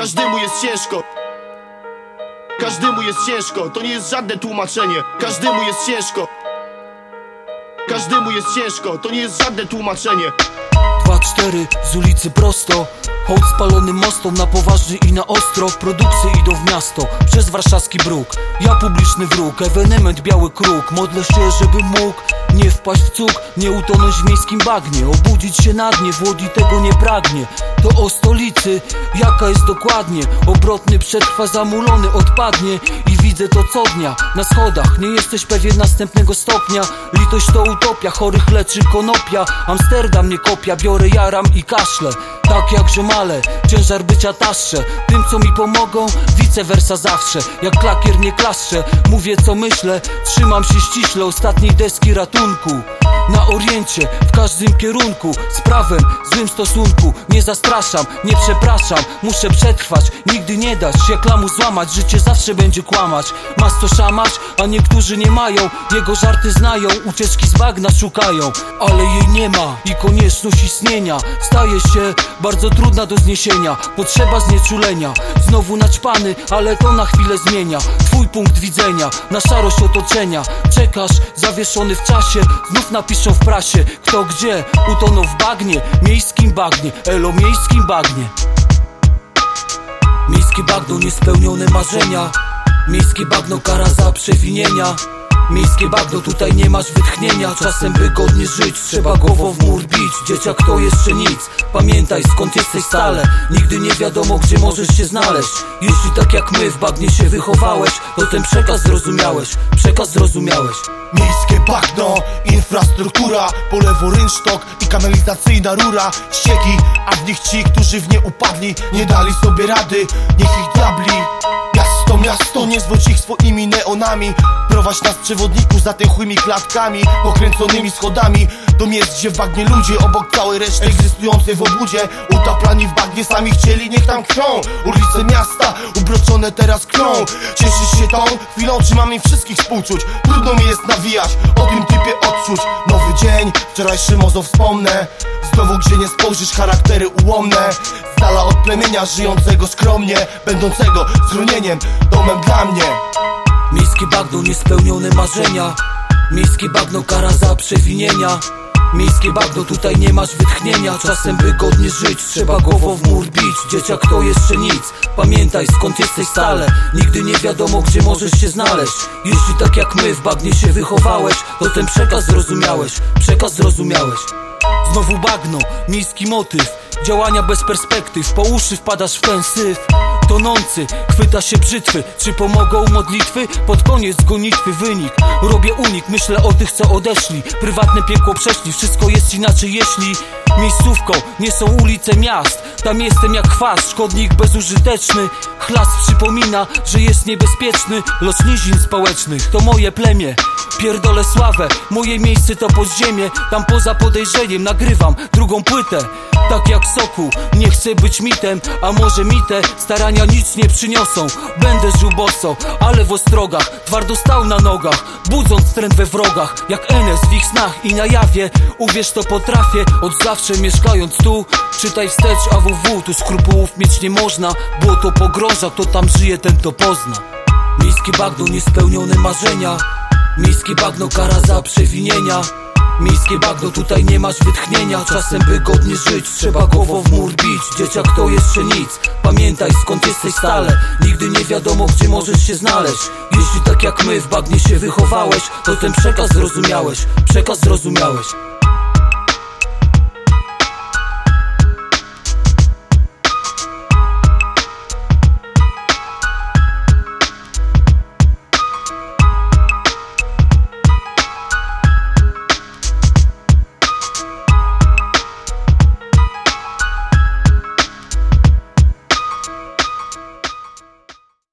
Każdemu jest ciężko. Każdemu jest ciężko, to nie jest żadne tłumaczenie. Każdemu jest ciężko. Każdemu jest ciężko, to nie jest żadne tłumaczenie. 2-4 z ulicy prosto. Hołd spalonym mostom na poważnie i na ostro. Produkcje idą w miasto, przez warszawski bruk. Ja publiczny wróg, ewenement biały kruk. Modlę się, żebym mógł nie wpaść w cuk, nie utonąć w miejskim bagnie, obudzić się na dnie, w Łodzi tego nie pragnie. To o stolicy, jaka jest dokładnie. Obrotny przetrwa, zamulony odpadnie. I widzę to co dnia, na schodach. Nie jesteś pewien następnego stopnia. Litość to utopia, chorych leczy konopia. Amsterdam nie kopia, biorę, jaram i kaszlę. Tak jak ziomale, ciężar bycia taszczę. Tym co mi pomogą, vice versa zawsze. Jak klakier nie klaszczę, mówię co myślę. Trzymam się ściśle ostatniej deski ratunku. Na oriencie, w każdym kierunku. Z prawem, złym stosunku. Nie zastraszam, nie przepraszam. Muszę przetrwać, nigdy nie dać jak lamu złamać. Życie zawsze będzie kłamać. Masz co szamać, a niektórzy nie mają. Jego żarty znają, ucieczki z bagna szukają. Ale jej nie ma i konieczność istnienia staje się bardzo trudna do zniesienia. Potrzeba znieczulenia, znowu naćpany, ale to na chwilę zmienia twój punkt widzenia na szarość otoczenia. Czekasz, zawieszony w czasie. Znów napiszą w prasie, kto gdzie utonął w bagnie, miejskim bagnie, elo miejskim bagnie. Miejskie bagno, niespełnione marzenia. Miejskie bagno, kara za przewinienia. Miejskie bagno, tutaj nie masz wytchnienia. Czasem by godnie żyć, trzeba głową w mur bić. Dzieciak to jeszcze nic, pamiętaj skąd jesteś stale. Nigdy nie wiadomo gdzie możesz się znaleźć. Jeśli tak jak my w bagnie się wychowałeś, to ten przekaz zrozumiałeś, przekaz zrozumiałeś. Miejskie bagno, infrastruktura, po lewo rynsztok i kanalizacyjna rura. Ścieki, a w nich ci, którzy w nie upadli, nie dali sobie rady, niech ich diabli. Miasto, nie zwodź ich swoimi neonami. Prowadź nas przewodniku za tęchłymi klatkami, pokręconymi schodami do miejsc, gdzie w bagnie ludzie obok całej reszty egzystującej w obudzie. Utaplani w bagnie sami chcieli, niech tam krwią. Ulice miasta ubroczone teraz krwią. Cieszysz się tą chwilą, czy mam im wszystkich współczuć? Trudno mi jest nawijać, o tym typie odczuć. Nowy dzień, wczorajszy mozo wspomnę. Znowu gdzie nie spojrzysz, charaktery ułomne. Z dala od plemienia żyjącego skromnie, będącego schronieniem, domem dla mnie. Miejskie bagno, niespełnione marzenia. Miejskie bagno, kara za przewinienia. Miejskie bagno, tutaj nie masz wytchnienia. Czasem by godnie żyć, trzeba głową w mur bić. Dzieciak to jeszcze nic, pamiętaj skąd jesteś stale. Nigdy nie wiadomo gdzie możesz się znaleźć. Jeśli tak jak my w bagnie się wychowałeś, to ten przekaz zrozumiałeś, przekaz zrozumiałeś. Znowu bagno, miejski motyw. Działania bez perspektyw, po uszy wpadasz w ten syf. Tonący, chwyta się brzytwy. Czy pomogą modlitwy? Pod koniec gonitwy wynik. Robię unik, myślę o tych co odeszli. Prywatne piekło przeszli, wszystko jest inaczej jeśli miejscówką nie są ulice miast. Tam jestem jak chwast, szkodnik bezużyteczny. Chlas przypomina, że jest niebezpieczny. Los nizin społecznych to moje plemię. Pierdolę sławę, moje miejsce to podziemie. Tam poza podejrzeniem nagrywam drugą płytę. Tak jak Sokół, nie chcę być mitem. A może mitę, starania nic nie przyniosą. Będę żył boso, ale w ostrogach. Twardo stał na nogach, budząc trend we wrogach. Jak Enes w ich snach i na jawie. Uwierz to potrafię, od zawsze mieszkając tu. Czytaj wstecz AWW, tu skrupułów mieć nie można. Było to pogrąża, kto tam żyje ten to pozna. Miejskie bagno, niespełnione marzenia. Miejskie bagno, kara za przewinienia. Miejskie bagno, tutaj nie masz wytchnienia. Czasem by godnie żyć, trzeba głową w mur bić. Dzieciak to jeszcze nic, pamiętaj skąd jesteś stale. Nigdy nie wiadomo gdzie możesz się znaleźć. Jeśli tak jak my w bagnie się wychowałeś, to ten przekaz zrozumiałeś, przekaz zrozumiałeś.